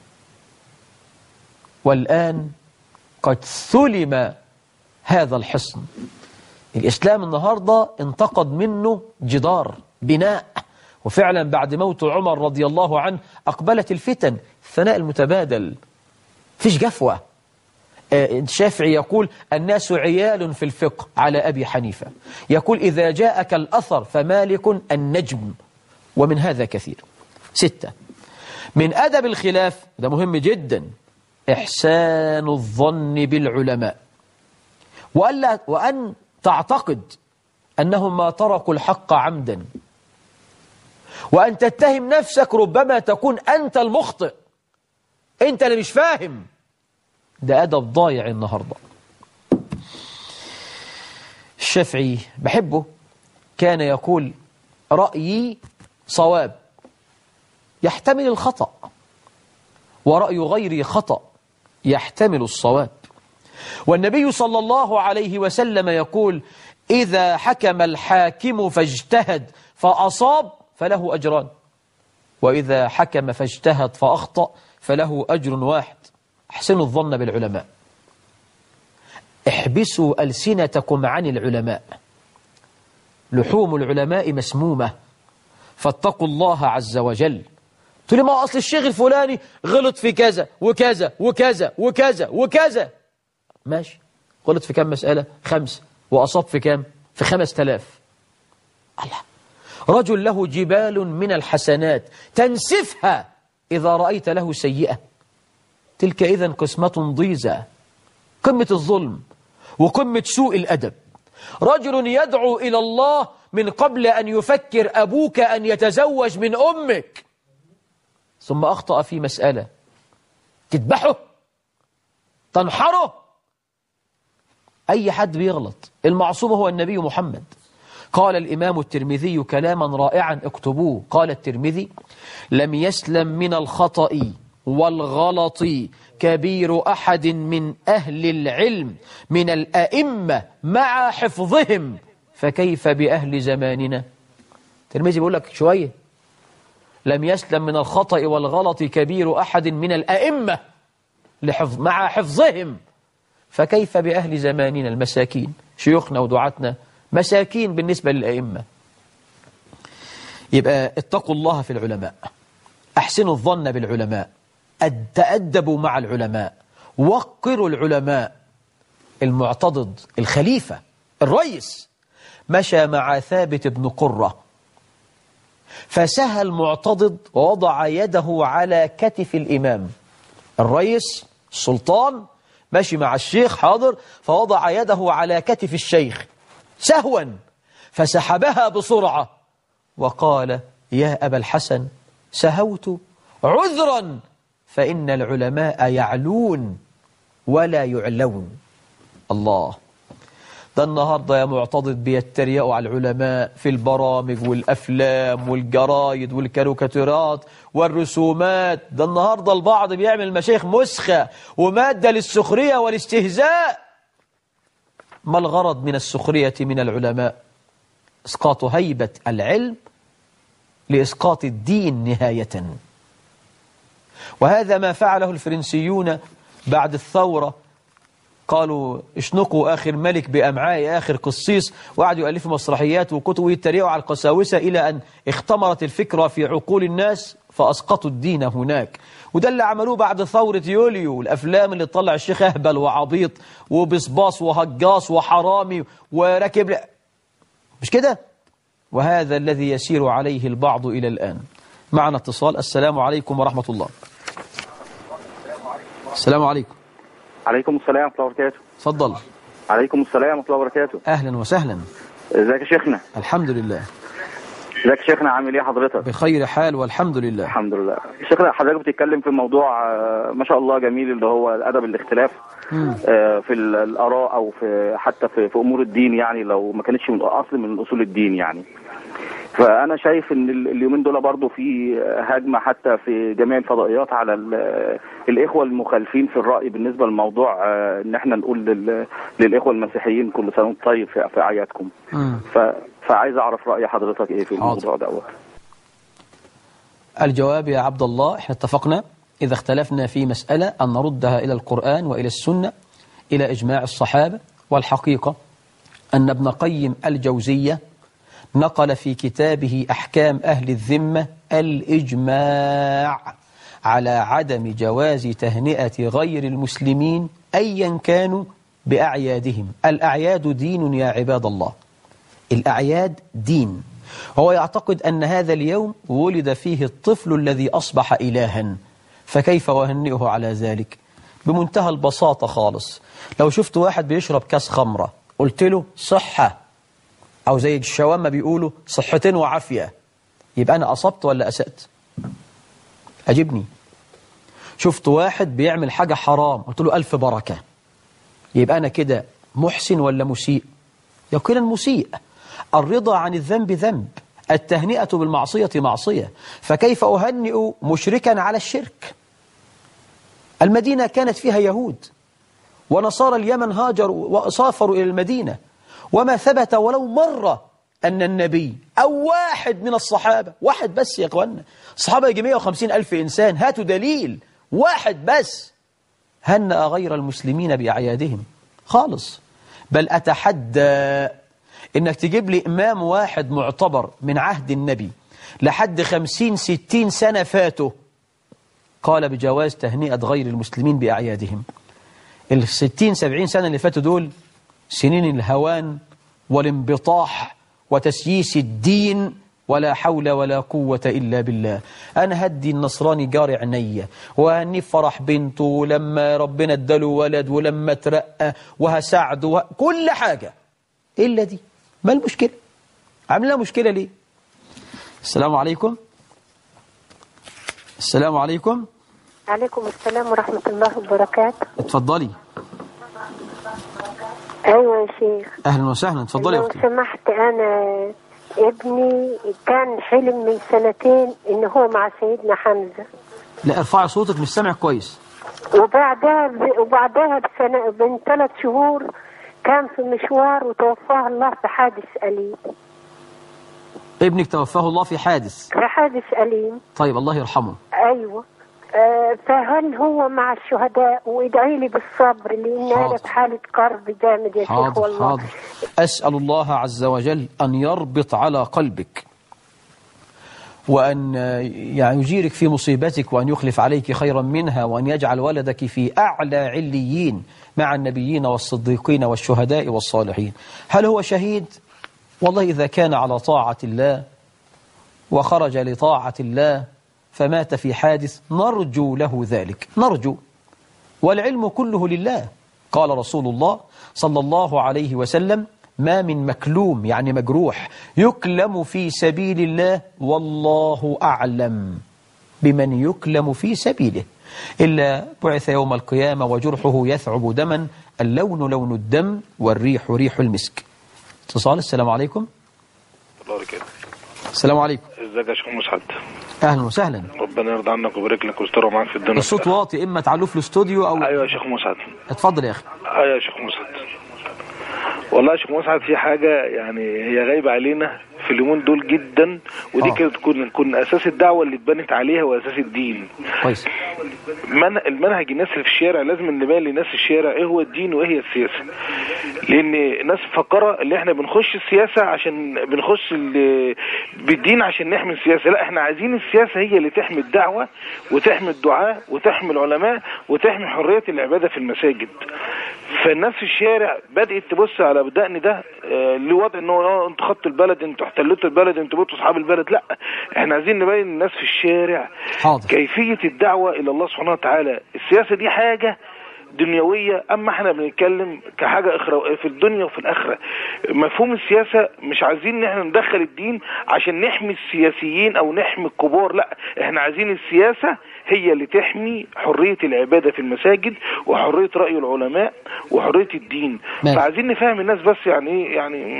والآن قد ثلم هذا الحصن. الإسلام النهاردة انتقد منه جدار بناء، وفعلا بعد موت عمر رضي الله عنه أقبلت الفتن. الثناء المتبادل، فيش جفوة. الشافعي يقول: الناس عيال في الفقه على أبي حنيفة. يقول: إذا جاءك الأثر فمالك النجم. ومن هذا كثير. 6. من أدب الخلاف، ده مهم جدا، إحسان الظن بالعلماء، وأن تعتقد أنهم ما تركوا الحق عمدا، وأن تتهم نفسك ربما تكون أنت المخطئ، أنت اللي مش فاهم. ده أدب ضايع النهاردة. الشافعي بحبه، كان يقول: رأيي صواب يحتمل الخطأ، ورأي غيري خطأ يحتمل الصواب. والنبي صلى الله عليه وسلم يقول: إذا حكم الحاكم فاجتهد فأصاب فله أجران، وإذا حكم فاجتهد فأخطأ فله أجر واحد. احسنوا الظن بالعلماء، احبسوا ألسنتكم عن العلماء، لحوم العلماء مسمومة، فاتقوا الله عز وجل. تقول لي: ما أصل الشيخ الفلاني غلط في كذا وكذا وكذا وكذا وكذا. ماشي، غلط في كم مسألة؟ 5، وأصاب في كم؟ في 5000. الله، رجل له جبال من الحسنات تنسفها إذا رأيت له سيئة. تلك إذن قسمة ضيزى، قمة الظلم وقمة سوء الأدب. رجل يدعو إلى الله من قبل أن يفكر أبوك أن يتزوج من أمك، ثم أخطأ في مسألة، تذبحه، تنحره. أي حد بيغلط، المعصوم هو النبي محمد. قال الإمام الترمذي كلاما رائعا، اكتبوه. قال الترمذي: لم يسلم من الخطأ والغلط كبير أحد من أهل العلم من الأئمة مع حفظهم، فكيف بأهل زماننا؟ الترمذي بيقول لك شوية، لم يسلم من الخطأ والغلط كبير أحد من الأئمة مع حفظهم، فكيف بأهل زماننا المساكين؟ شيوخنا ودعاتنا مساكين بالنسبة للأئمة. يبقى اتقوا الله في العلماء، أحسنوا الظن بالعلماء، تأدبوا مع العلماء، وقروا العلماء. المعتضد الخليفة الرئيس مشى مع ثابت بن قرة، فسهى المعتضد ووضع يده على كتف الإمام. الرئيس السلطان ماشي مع الشيخ حاضر، فوضع يده على كتف الشيخ سهوا، فسحبها بسرعة وقال: يا أبا الحسن، سهوت عذرا، فإن العلماء يعلون ولا يعلون. الله، ده النهاردة يا معتضد بيتريقوا على العلماء في البرامج والأفلام والجرايد والكاريكاتيرات والرسومات. ده النهاردة البعض بيعمل مشايخ مسخة ومادة للسخرية والاستهزاء. ما الغرض من السخرية من العلماء؟ إسقاط هيبة العلم لإسقاط الدين نهاية. وهذا ما فعله الفرنسيون بعد الثورة. قالوا: اشنقوا آخر ملك بأمعاء آخر قصيص، وقعدوا يؤلفوا مسرحيات وكتب ويتريقوا على القساوسة، إلى أن اختمرت الفكرة في عقول الناس فأسقطوا الدين هناك. وده اللي عملوه بعد ثورة يوليو، الأفلام اللي تطلع الشيخ أهبل وعبيط وبصباص وهجاص وحرامي وراكب، مش كده؟ وهذا الذي يسير عليه البعض إلى الآن. معنا اتصال. السلام عليكم ورحمة الله. السلام عليكم. عليكم السلام ورحمة الله وبركاته. تفضل. عليكم السلام ورحمة الله وبركاته. أهلا وسهلا. ازيك يا شيخنا؟ الحمد لله. ازيك يا شيخنا؟ عامل ايه حضرتك؟ بخير حال والحمد لله. الحمد لله. شيخنا حضرتك بتتكلم في موضوع ما شاء الله جميل، اللي هو ادب الاختلاف في الاراء، او في حتى في امور الدين، يعني لو ما كانتش من اصل من اصول الدين يعني. فانا شايف ان اليومين دول برضو في هجمه حتى في جميع الفضائيات على الاخوه المخالفين في الراي بالنسبه للموضوع، ان احنا نقول للاخوه المسيحيين كل سنه وانتم طيب في اعيادكم. فعايز اعرف راي حضرتك ايه في الموضوع دوت. الجواب يا عبد الله، احنا اتفقنا اذا اختلفنا في مساله ان نردها الى القران والى السنه الى اجماع الصحابه. والحقيقه ان ابن قيم الجوزيه نقل في كتابه أحكام أهل الذمة الإجماع على عدم جواز تهنئة غير المسلمين أيا كانوا بأعيادهم. الأعياد دين يا عباد الله، الأعياد دين. هو يعتقد أن هذا اليوم ولد فيه الطفل الذي أصبح إلها، فكيف أهنئه على ذلك؟ بمنتهى البساطة خالص. لو شفت واحد بيشرب كاس خمرة قلت له صحة، أو زي الشوام ما بيقولوا صحتين وعافية، يبقى أنا أصبت ولا أسأت؟ أجبني. شفت واحد بيعمل حاجة حرام قلت له ألف بركة، يبقى أنا كده محسن ولا مسيء؟ يقينا مسيء. الرضا عن الذنب ذنب، التهنئة بالمعصية معصية، فكيف أهنئ مشركا على الشرك؟ المدينة كانت فيها يهود ونصارى اليمن هاجروا وسافروا إلى المدينة، وما ثبت ولو مرة أن النبي أو واحد من الصحابة، واحد بس يا أخوانا، الصحابة يجي 150,000 إنسان، هاتوا دليل واحد بس هنأ غير المسلمين بأعيادهم خالص. بل أتحدى إنك تجيب لي إمام واحد معتبر من عهد النبي لحد 50-60 سنة فاتوا قال بجواز تهنئة غير المسلمين بأعيادهم. 60-70 سنة اللي فاتوا دول سنين الهوان والانبطاح وتسييس الدين، ولا حول ولا قوة إلا بالله. أنا هدي النصراني جاري عينيا وهني فرح بنته لما ربنا اداله ولد ولما ترقى، وهساعده كل حاجة إلا دي. ما المشكلة؟ عاملها مشكلة ليه؟ السلام عليكم. السلام عليكم. عليكم السلام ورحمة الله وبركاته. اتفضلي. أيوة يا شيخ. أهلا وسهلا، اتفضلي يا لو أختي. سمحت، أنا ابني كان حلم من 2 إن هو مع سيدنا حمزة. لا ارفعي صوتك، مش سامع كويس. وبعدها بسنة، من 3 شهور كان في مشوار وتوفاه الله في حادث أليم. ابنك توفاه الله في حادث أليم. طيب الله يرحمه. أيوة. فهل هو مع الشهداء؟ وادعي لي بالصبر لأن أنا في حالة كرب جامد يا شيخ والله. حاضر. أسأل الله عز وجل أن يربط على قلبك، وأن يعني يجيرك في مصيبتك، وأن يخلف عليك خيرا منها، وأن يجعل ولدك في أعلى عليين مع النبيين والصديقين والشهداء والصالحين. هل هو شهيد؟ والله إذا كان على طاعة الله وخرج لطاعة الله فمات في حادث نرجو له ذلك، نرجو، والعلم كله لله. قال رسول الله صلى الله عليه وسلم: ما من مكلوم يعني مجروح يكلم في سبيل الله والله أعلم بمن يكلم في سبيله إلا بعث يوم القيامة وجرحه يثعب دما، اللون لون الدم والريح ريح المسك. اتصال. السلام عليكم. الله وبركاته. السلام عليكم. ازيك يا شيخ مسعد؟ اهلا وسهلا. ربنا يرضى عنك ويبارك لك ويستر معاك في الدنيا. الصوت واطي، اما تعالوا في الاستوديو او ايوه يا شيخ مسعد. اتفضل يا اخي. ايوه يا شيخ مسعد. والله يا شيخ مسعد في حاجه يعني هي غايبه علينا في اليومين دول جدا، ودي كانت تكون اساس الدعوه اللي اتبنت عليها واساس الدين. كويس. المنهج الناس اللي في الشارع لازم نبين للناس في الشارع ايه هو الدين وايه هي السياسه، لان الناس مفكره ان احنا بنخش السياسه عشان بنخش بالدين عشان نحمي السياسه. لا، احنا عايزين السياسه هي اللي تحمي الدعوه وتحمي الدعاة وتحمي العلماء وتحمي حريه العباده في المساجد. فالناس في الشارع بدات تبص على بدأني ده لوضع انه انتوا خدتوا البلد، انتوا احتلتوا البلد، انتوا بقيتوا اصحاب البلد. لا، احنا عايزين نبين للناس في الشارع حاضر. كيفيه الدعوه الى الله سبحانه وتعالى. السياسه دي حاجه دنيوية، أما احنا بنتكلم كحاجة في الدنيا وفي الآخرة. مفهوم السياسة مش عايزين ان احنا ندخل الدين عشان نحمي السياسيين او نحمي الكبار، لا، احنا عايزين السياسة هي اللي تحمي حرية العبادة في المساجد وحرية رأي العلماء وحرية الدين. فعايزين نفهم الناس بس يعني ايه يعني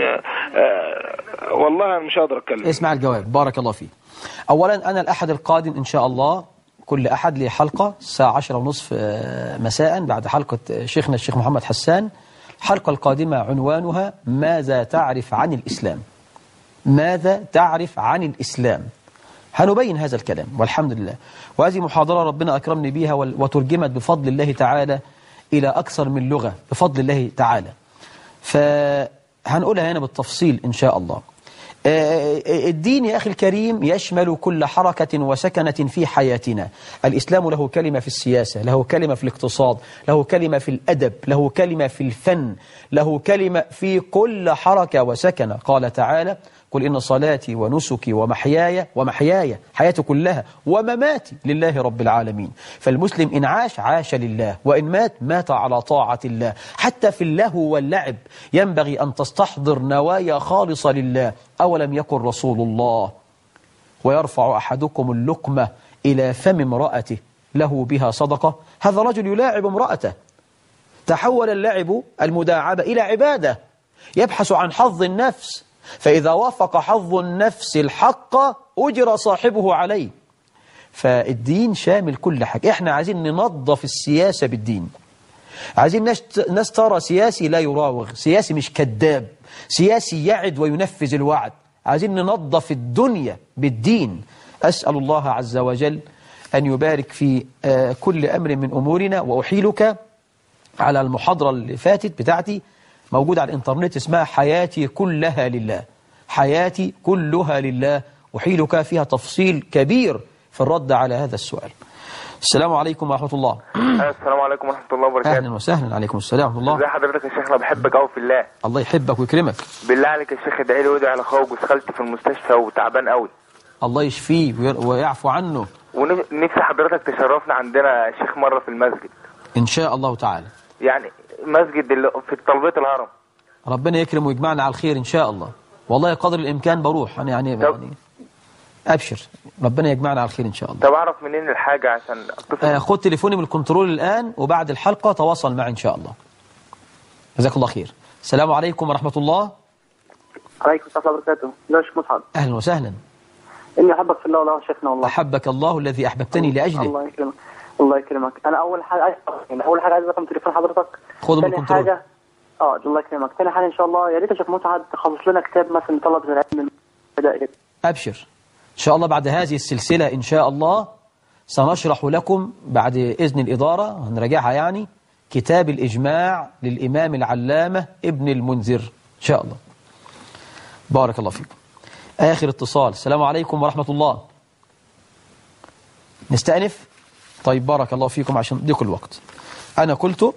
والله أنا مش هقدر اتكلم. اسمع الجواب. بارك الله فيك. اولا انا الاحد القادم ان شاء الله كل أحد لي حلقة الساعة 10:30 مساء بعد حلقة شيخنا الشيخ محمد حسان. الحلقة القادمة عنوانها ماذا تعرف عن الإسلام؟ ماذا تعرف عن الإسلام؟ هنبين هذا الكلام والحمد لله. وهذه محاضرة ربنا أكرمني بها وترجمت بفضل الله تعالى إلى أكثر من لغة بفضل الله تعالى، فهنقولها هنا بالتفصيل إن شاء الله. الدين يا أخي الكريم يشمل كل حركة وسكنة في حياتنا. الإسلام له كلمة في السياسة، له كلمة في الاقتصاد، له كلمة في الأدب، له كلمة في الفن، له كلمة في كل حركة وسكنة. قال تعالى قل إن صلاتي ونسكي ومحياي حياتي كلها ومماتي لله رب العالمين. فالمسلم إن عاش لله، وإن مات على طاعة الله. حتى في اللهو واللعب ينبغي أن تستحضر نوايا خالصة لله. أولم يكن رسول الله ويرفع أحدكم اللقمة إلى فم امرأته له بها صدقة؟ هذا رجل يلاعب امرأته، تحول اللعب المداعبة إلى عبادة، يبحث عن حظ النفس، فإذا وافق حظ النفس الحق أجر صاحبه عليه. فالدين شامل كل حاجة. إحنا عايزين ننظف السياسة بالدين، عايزين ناس ترى سياسي لا يراوغ، سياسي مش كذاب، سياسي يعد وينفذ الوعد. عايزين ننظف الدنيا بالدين. أسأل الله عز وجل أن يبارك في كل أمر من أمورنا. وأحيلك على المحاضرة اللي فاتت بتاعتي موجودة على الإنترنت اسمها حياتي كلها لله، حياتي كلها لله. أحيلك فيها تفصيل كبير في الرد على هذا السؤال. السلام عليكم ورحمة الله. السلام عليكم ورحمة الله وبركاته. أهلا وسهلا. عليكم السلام ورحمة الله. ازي حضرتك يا شيخ؟ أنا بحبك أوي في الله. الله يحبك ويكرمك. بالله عليك يا شيخ ادعي لي وادعي على أخويا جوز خالتي في المستشفى وتعبان أوي. الله يشفيه ويعفو عنه. ونفسي حضرتك تشرفنا عندنا يا شيخ مرة في المسجد إن شاء الله تعالى. يعني مسجد في طلبية الهرم. ربنا يكرم ويجمعنا على الخير إن شاء الله. والله قدر الإمكان بروح أنا يعني أبشر، ربنا يجمعنا على الخير إن شاء الله. طب أعرف منين الحاجة عشان أتصل؟ خد تليفوني من الكنترول الآن، وبعد الحلقة تواصل معي إن شاء الله. جزاك الله خير. السلام عليكم ورحمة الله. عليكم السلام ورحمة الله وبركاته. لا شيخ مصعب. أهلا وسهلا. إني أحبك في الله والله شيخنا والله. أحبك الله الذي أحببتني لأجله. الله يكرمك. الله يكرمك. أنا أول حاجة عايز رقم تليفون حضرتك. خذه من الكنترول. ثاني حاجة الله يكرمك. ثاني حاجة إن شاء الله يا ريت يا شيخ مصعب تخلص لنا كتاب مثلا طلب العلم من أبشر إن شاء الله. بعد هذه السلسلة إن شاء الله سنشرح لكم بعد إذن الإدارة هنراجعها يعني كتاب الإجماع للإمام العلامة ابن المنذر إن شاء الله. بارك الله فيكم. آخر اتصال. السلام عليكم ورحمة الله. نستأنف. طيب بارك الله فيكم. عشان ضيق الوقت أنا قلت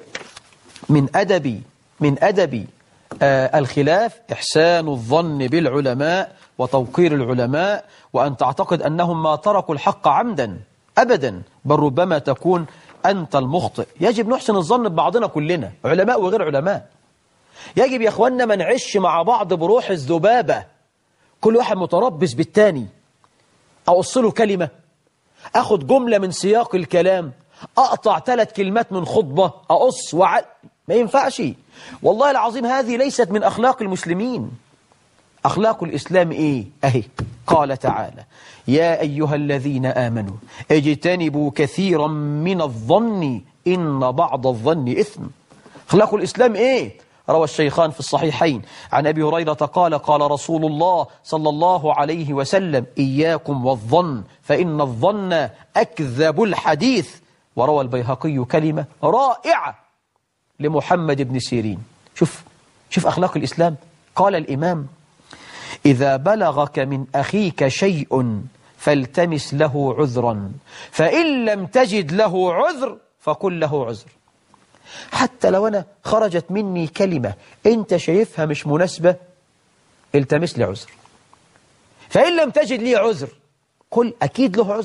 من أدب الخلاف إحسان الظن بالعلماء وتوقير العلماء، وأن تعتقد أنهم ما تركوا الحق عمدا أبدا، بل ربما تكون أنت المخطئ. يجب نحسن الظن ببعضنا كلنا، علماء وغير علماء. يجب يا أخواننا ما نعيش مع بعض بروح الذبابة، كل واحد متربص بالتاني. أقص له كلمة، أخذ جملة من سياق الكلام، أقطع 3 كلمات من خطبة، أقص ما ينفعش. والله العظيم هذه ليست من أخلاق المسلمين. أخلاق الإسلام إيه؟ أهي قال تعالى يا أيها الذين آمنوا اجتنبوا كثيرا من الظن إن بعض الظن إثم. أخلاق الإسلام إيه؟ روى الشيخان في الصحيحين عن أبي هريرة قال قال رسول الله صلى الله عليه وسلم إياكم والظن فإن الظن أكذب الحديث. وروى البيهقي كلمة رائعة لمحمد بن سيرين. شوف أخلاق الإسلام. قال الإمام إذا بلغك من أخيك شيء فالتمس له عذرا، فإن لم تجد له عذر فقل له عذر. حتى لو أنا خرجت مني كلمة أنت شايفها مش مناسبة، التمس لي عذر. فإن لم تجد لي عذر قل أكيد له عذر.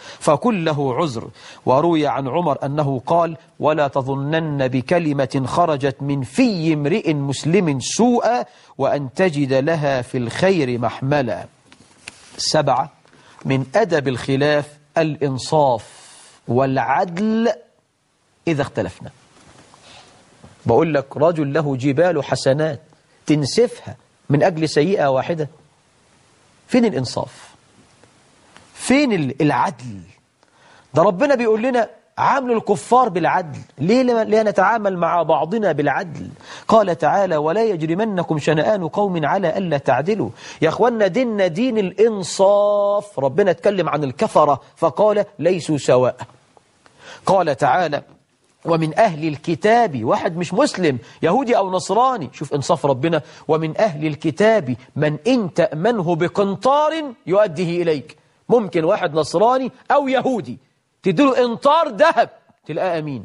فكن له عذر. وروي عن عمر أنه قال: ولا تظنن بكلمة خرجت من في امرئ مسلم سوءا وأن تجد لها في الخير محملا. 7 من أدب الخلاف الإنصاف والعدل إذا اختلفنا. بقول لك رجل له جبال حسنات تنسفها من أجل سيئة واحدة. فين الإنصاف؟ فين العدل؟ ده ربنا بيقول لنا عاملوا الكفار بالعدل. ليه لا نتعامل مع بعضنا بالعدل؟ قال تعالى: ولا يجرمنكم شنآن قوم على ألا تعدلوا. يا أخوانا ديننا دين الإنصاف. ربنا اتكلم عن الكفرة فقال: ليسوا سواء. قال تعالى: ومن أهل الكتاب، واحد مش مسلم يهودي أو نصراني، شوف إنصاف ربنا: ومن أهل الكتاب من إن تأمنه بقنطار يؤديه إليك. ممكن واحد نصراني أو يهودي تديله إنطار ذهب تلقاه أمين.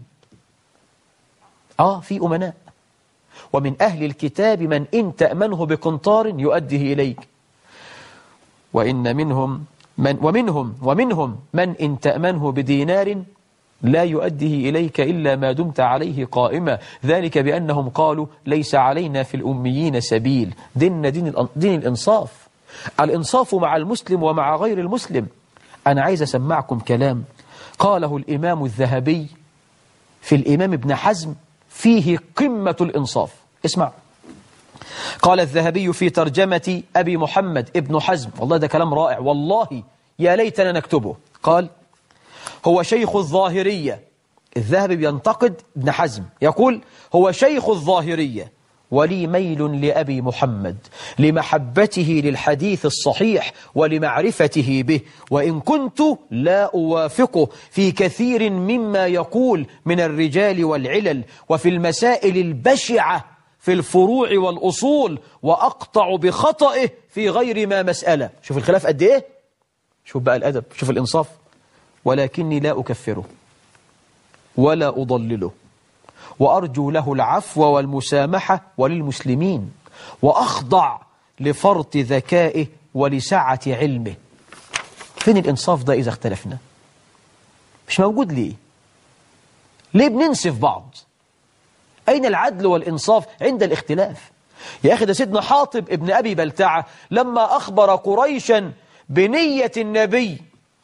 في أمناء. ومن أهل الكتاب من إن تأمنه بقنطار يؤديه إليك. وإن ومنهم من إن تأمنه بدينار لا يؤديه إليك إلا ما دمت عليه قائما، ذلك بأنهم قالوا ليس علينا في الأميين سبيل. دين الإنصاف. الإنصاف مع المسلم ومع غير المسلم. أنا عايز أسمعكم كلام قاله الإمام الذهبي في الإمام ابن حزم فيه قمة الإنصاف. اسمع. قال الذهبي في ترجمة أبي محمد ابن حزم، والله ده كلام رائع، والله يا ليتنا نكتبه. قال: هو شيخ الظاهرية. الذهبي بينتقد ابن حزم، يقول: هو شيخ الظاهرية ولي ميل لأبي محمد لمحبته للحديث الصحيح ولمعرفته به، وإن كنت لا أوافقه في كثير مما يقول من الرجال والعلل وفي المسائل البشعة في الفروع والأصول، وأقطع بخطئه في غير ما مسألة. شوف الخلاف قد إيه؟ شوف بقى الأدب، شوف الإنصاف. ولكني لا أكفره ولا أضلله، وأرجو له العفو والمسامحة وللمسلمين، وأخضع لفرط ذكائه ولسعة علمه. فين الإنصاف ده إذا اختلفنا؟ مش موجود. ليه بننسف بعض؟ أين العدل والإنصاف عند الاختلاف؟ يا أخي ده سيدنا حاطب ابن أبي بلتعة لما أخبر قريشا بنية النبي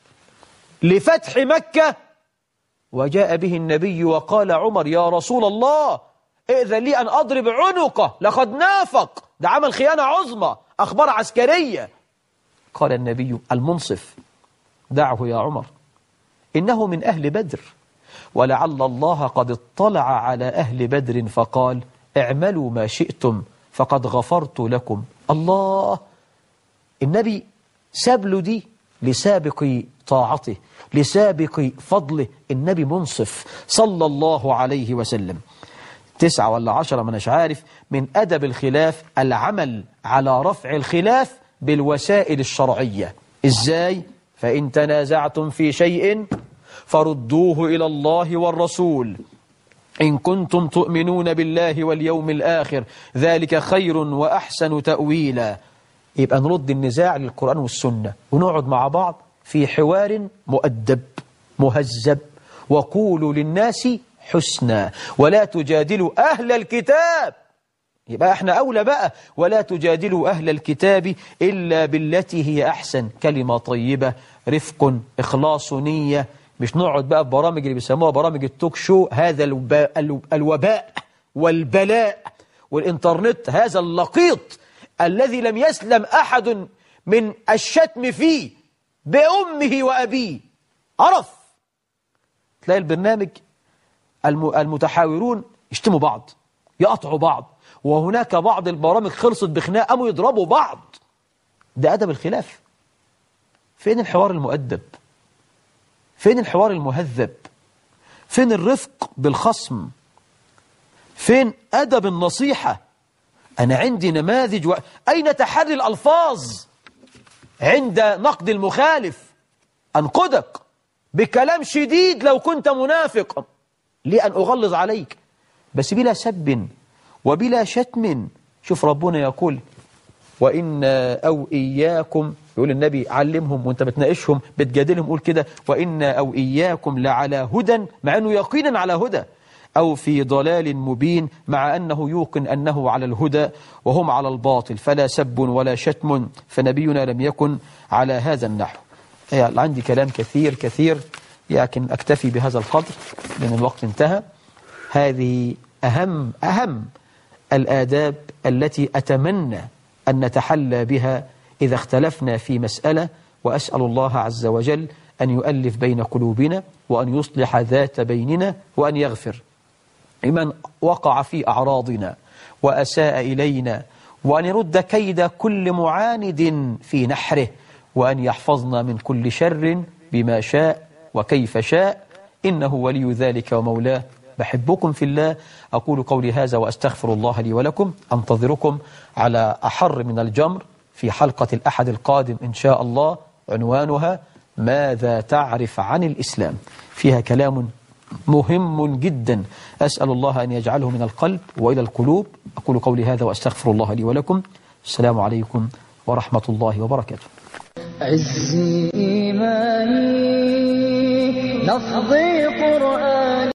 لفتح مكة، وجاء به النبي وقال عمر: يا رسول الله ائذن لي أن أضرب عنقه لقد نافق، ده عمل خيانة عظمى، أخبار عسكرية. قال النبي المنصف: دعه يا عمر، إنه من أهل بدر، ولعل الله قد اطلع على أهل بدر فقال: اعملوا ما شئتم فقد غفرت لكم. الله، النبي ساب له دي لسابق طاعته، لسابق فضله. النبي منصف صلى الله عليه وسلم. 9 ولا 10 مناش عارف. من أدب الخلاف العمل على رفع الخلاف بالوسائل الشرعية. إزاي؟ فإن تنازعتم في شيء فردوه إلى الله والرسول إن كنتم تؤمنون بالله واليوم الآخر، ذلك خير وأحسن تأويلا. يبقى نرد النزاع للقرآن والسنة ونقعد مع بعض في حوار مؤدب مهذب. وقولوا للناس حسنا ولا تجادلوا أهل الكتاب. يبقى احنا أولى بقى. ولا تجادلوا أهل الكتاب إلا بالتي هي أحسن. كلمة طيبة، رفق، إخلاص نية. مش نقعد بقى ببرامج اللي بيسموها برامج التوك شو. هذا الوباء والبلاء والإنترنت، هذا اللقيط الذي لم يسلم أحد من الشتم فيه بأمه وأبيه. عرف تلاقي البرنامج المتحاورون يشتموا بعض، يقطعوا بعض، وهناك بعض البرامج خلصت بخناق قاموا يضربوا بعض. ده أدب الخلاف. فين الحوار المؤدب؟ فين الحوار المهذب؟ فين الرفق بالخصم؟ فين أدب النصيحة؟ أنا عندي نماذج أين تحري الألفاظ عند نقد المخالف؟ أنقدك بكلام شديد لو كنت منافق، لأن أغلظ عليك، بس بلا سب وبلا شتم. شوف ربنا يقول: وإنا أو إياكم، يقول النبي علمهم وانت بتناقشهم بتجادلهم، قول كده وإنا أو إياكم لعلى هدى، مع أنه يقينا على هدى، أو في ضلال مبين، مع أنه يوقن أنه على الهدى وهم على الباطل، فلا سب ولا شتم، فنبينا لم يكن على هذا النحو. عندي كلام كثير لكن أكتفي بهذا القدر لأن الوقت انتهى. هذه أهم الآداب التي أتمنى أن نتحلى بها إذا اختلفنا في مسألة، وأسأل الله عز وجل أن يؤلف بين قلوبنا وأن يصلح ذات بيننا وأن يغفر لمن وقع في أعراضنا وأساء إلينا، وأن يرد كيد كل معاند في نحره، وأن يحفظنا من كل شر بما شاء وكيف شاء، إنه ولي ذلك ومولاه. بحبكم في الله. أقول قولي هذا وأستغفر الله لي ولكم. أنتظركم على أحر من الجمر في حلقة الأحد القادم إن شاء الله، عنوانها ماذا تعرف عن الإسلام، فيها كلام مهم جدا، أسأل الله أن يجعله من القلب وإلى القلوب. أقول قولي هذا وأستغفر الله لي ولكم. السلام عليكم ورحمة الله وبركاته. عزي إيماني لفظي قرآني